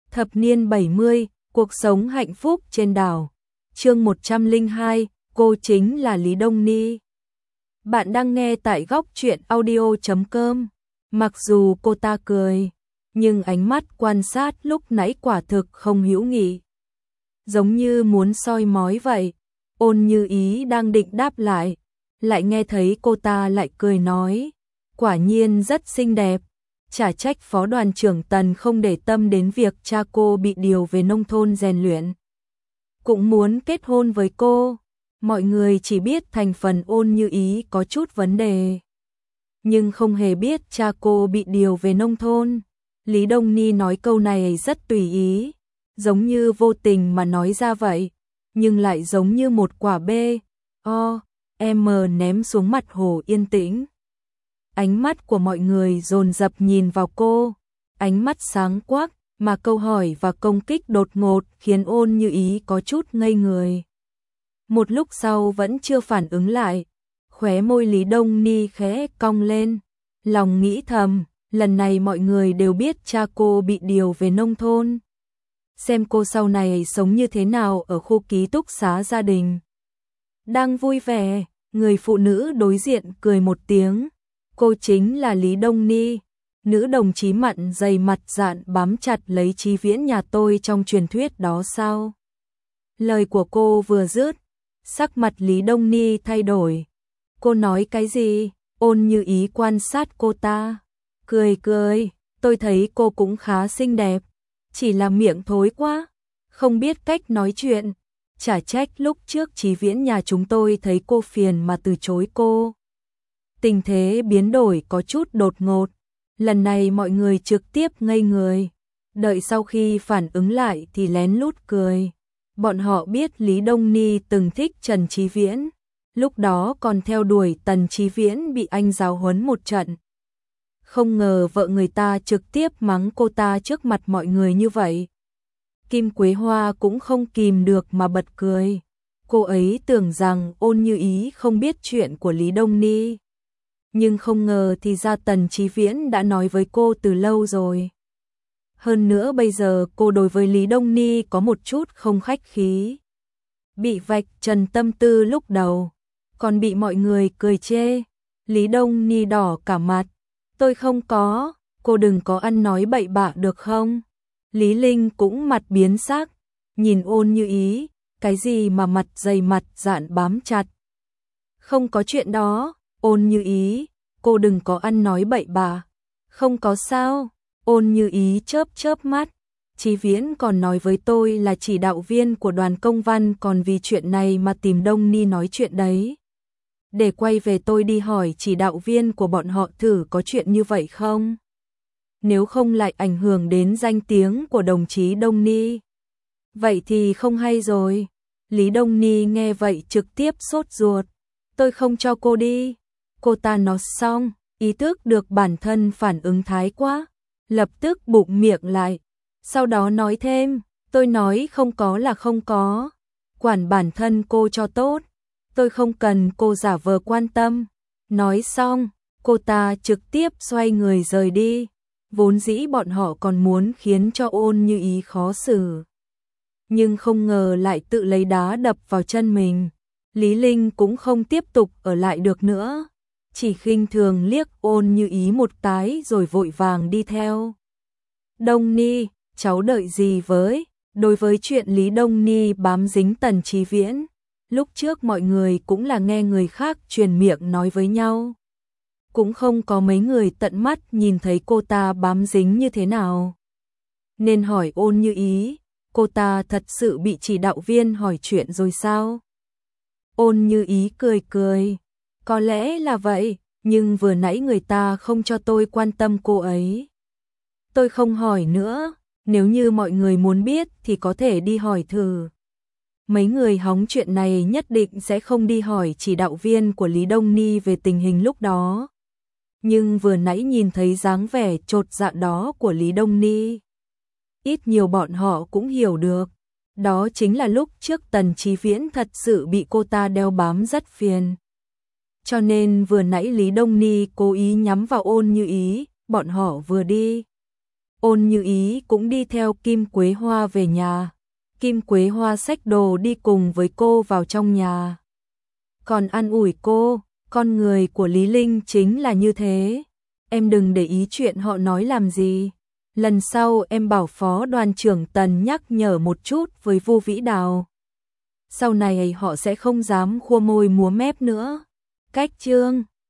Thập niên 70, cuộc sống hạnh phúc trên đảo. Chương 102, cô chính là Lý Đông Ni. Bạn đang nghe tại góc truyện audio.com. Mặc dù cô ta cười, nhưng ánh mắt quan sát lúc nãy quả thực không hữu nghị. Giống như muốn soi mói vậy. Ôn Như Ý đang định đáp lại, lại nghe thấy cô ta lại cười nói, quả nhiên rất xinh đẹp. Chả trách phó đoàn trưởng Tần không để tâm đến việc cha cô bị điều về nông thôn rèn luyện. Cũng muốn kết hôn với cô. Mọi người chỉ biết thành phần Ôn Như Ý có chút vấn đề, nhưng không hề biết cha cô bị điều về nông thôn. Lý Đông Ni nói câu này rất tùy ý, giống như vô tình mà nói ra vậy, nhưng lại giống như một quả B.O.M ném xuống mặt hồ yên tĩnh. Ánh mắt của mọi người dồn dập nhìn vào cô, ánh mắt sáng quắc, mà câu hỏi và công kích đột ngột khiến Ôn Như Ý có chút ngây người. Một lúc sau vẫn chưa phản ứng lại, khóe môi Lý Đông Ni khẽ cong lên, lòng nghĩ thầm, lần này mọi người đều biết cha cô bị điều về nông thôn. Xem cô sau này sống như thế nào ở khu ký túc xá gia đình. Đang vui vẻ, người phụ nữ đối diện cười một tiếng. Cô chính là Lý Đông Ni, nữ đồng chí mặn dày mặt dạn bám chặt lấy Chí Viễn nhà tôi trong truyền thuyết đó sao? Lời của cô vừa dứt, sắc mặt Lý Đông Ni thay đổi. Cô nói cái gì? Ôn Như Ý quan sát cô ta, cười cười, tôi thấy cô cũng khá xinh đẹp, chỉ là miệng thối quá, không biết cách nói chuyện. Chả trách lúc trước Chí Viễn nhà chúng tôi thấy cô phiền mà từ chối cô. Tình thế biến đổi có chút đột ngột, lần này mọi người trực tiếp ngây người, đợi sau khi phản ứng lại thì lén lút cười. Bọn họ biết Lý Đông Ni từng thích Trần Chí Viễn, lúc đó còn theo đuổi Tần Chí Viễn bị anh giáo huấn một trận. Không ngờ vợ người ta trực tiếp mắng cô ta trước mặt mọi người như vậy. Kim Quế Hoa cũng không kìm được mà bật cười. Cô ấy tưởng rằng Ôn Như Ý không biết chuyện của Lý Đông Ni, nhưng không ngờ thì ra Tần Chí Viễn đã nói với cô từ lâu rồi. Hơn nữa bây giờ cô đối với Lý Đông Ni có một chút không khách khí. Bị vạch trần tâm tư lúc đầu, còn bị mọi người cười chê. Lý Đông Ni đỏ cả mặt. Tôi không có, cô đừng có ăn nói bậy bạ được không? Lý Linh cũng mặt biến sắc, nhìn Ôn Như Ý, cái gì mà mặt dày mặt dạn bám chặt. Không có chuyện đó. Ôn Như Ý, cô đừng có ăn nói bậy bạ. Không có sao. Ôn Như Ý chớp chớp mắt. Chí Viễn còn nói với tôi là chỉ đạo viên của đoàn công văn còn vì chuyện này mà tìm Đông Ni nói chuyện đấy. Để quay về tôi đi hỏi chỉ đạo viên của bọn họ thử có chuyện như vậy không? Nếu không lại ảnh hưởng đến danh tiếng của đồng chí Đông Ni. Vậy thì không hay rồi. Lý Đông Ni nghe vậy trực tiếp sốt ruột. Tôi không cho cô đi. Cô ta nói xong, ý thức được bản thân phản ứng thái quá, lập tức bụng miệng lại. Sau đó nói thêm, tôi nói không có là không có. Quản bản thân cô cho tốt. Tôi không cần cô giả vờ quan tâm. Nói xong, cô ta trực tiếp xoay người rời đi. Vốn dĩ bọn họ còn muốn khiến cho Ôn Như Ý khó xử, nhưng không ngờ lại tự lấy đá đập vào chân mình. Lý Linh cũng không tiếp tục ở lại được nữa, chỉ khinh thường liếc Ôn Như Ý một cái rồi vội vàng đi theo. Đông Ni, cháu đợi gì với? Đối với chuyện Lý Đông Ni bám dính Tần Chí Viễn, lúc trước mọi người cũng là nghe người khác truyền miệng nói với nhau. Cũng không có mấy người tận mắt nhìn thấy cô ta bám dính như thế nào. Nên hỏi Ôn Như Ý, cô ta thật sự bị chỉ đạo viên hỏi chuyện rồi sao? Ôn Như Ý cười cười, có lẽ là vậy, nhưng vừa nãy người ta không cho tôi quan tâm cô ấy. Tôi không hỏi nữa, nếu như mọi người muốn biết thì có thể đi hỏi thử. Mấy người hóng chuyện này nhất định sẽ không đi hỏi chỉ đạo viên của Lý Đông Ni về tình hình lúc đó. Nhưng vừa nãy nhìn thấy dáng vẻ chột dạ đó của Lý Đông Ni, ít nhiều bọn họ cũng hiểu được. Đó chính là lúc trước Tần Chí Viễn thật sự bị cô ta đeo bám rất phiền. Cho nên vừa nãy Lý Đông Ni cố ý nhắm vào Ôn Như Ý, bọn họ vừa đi Ôn Như Ý cũng đi theo Kim Quế Hoa về nhà. Kim Quế Hoa xách đồ đi cùng với cô vào trong nhà. Còn an ủi cô, con người của Lý Linh chính là như thế. Em đừng để ý chuyện họ nói làm gì. Lần sau em bảo Phó Đoàn trưởng Tần nhắc nhở một chút với Vu Vĩ Đào. Sau này họ sẽ không dám khua môi múa mép nữa. Cách chương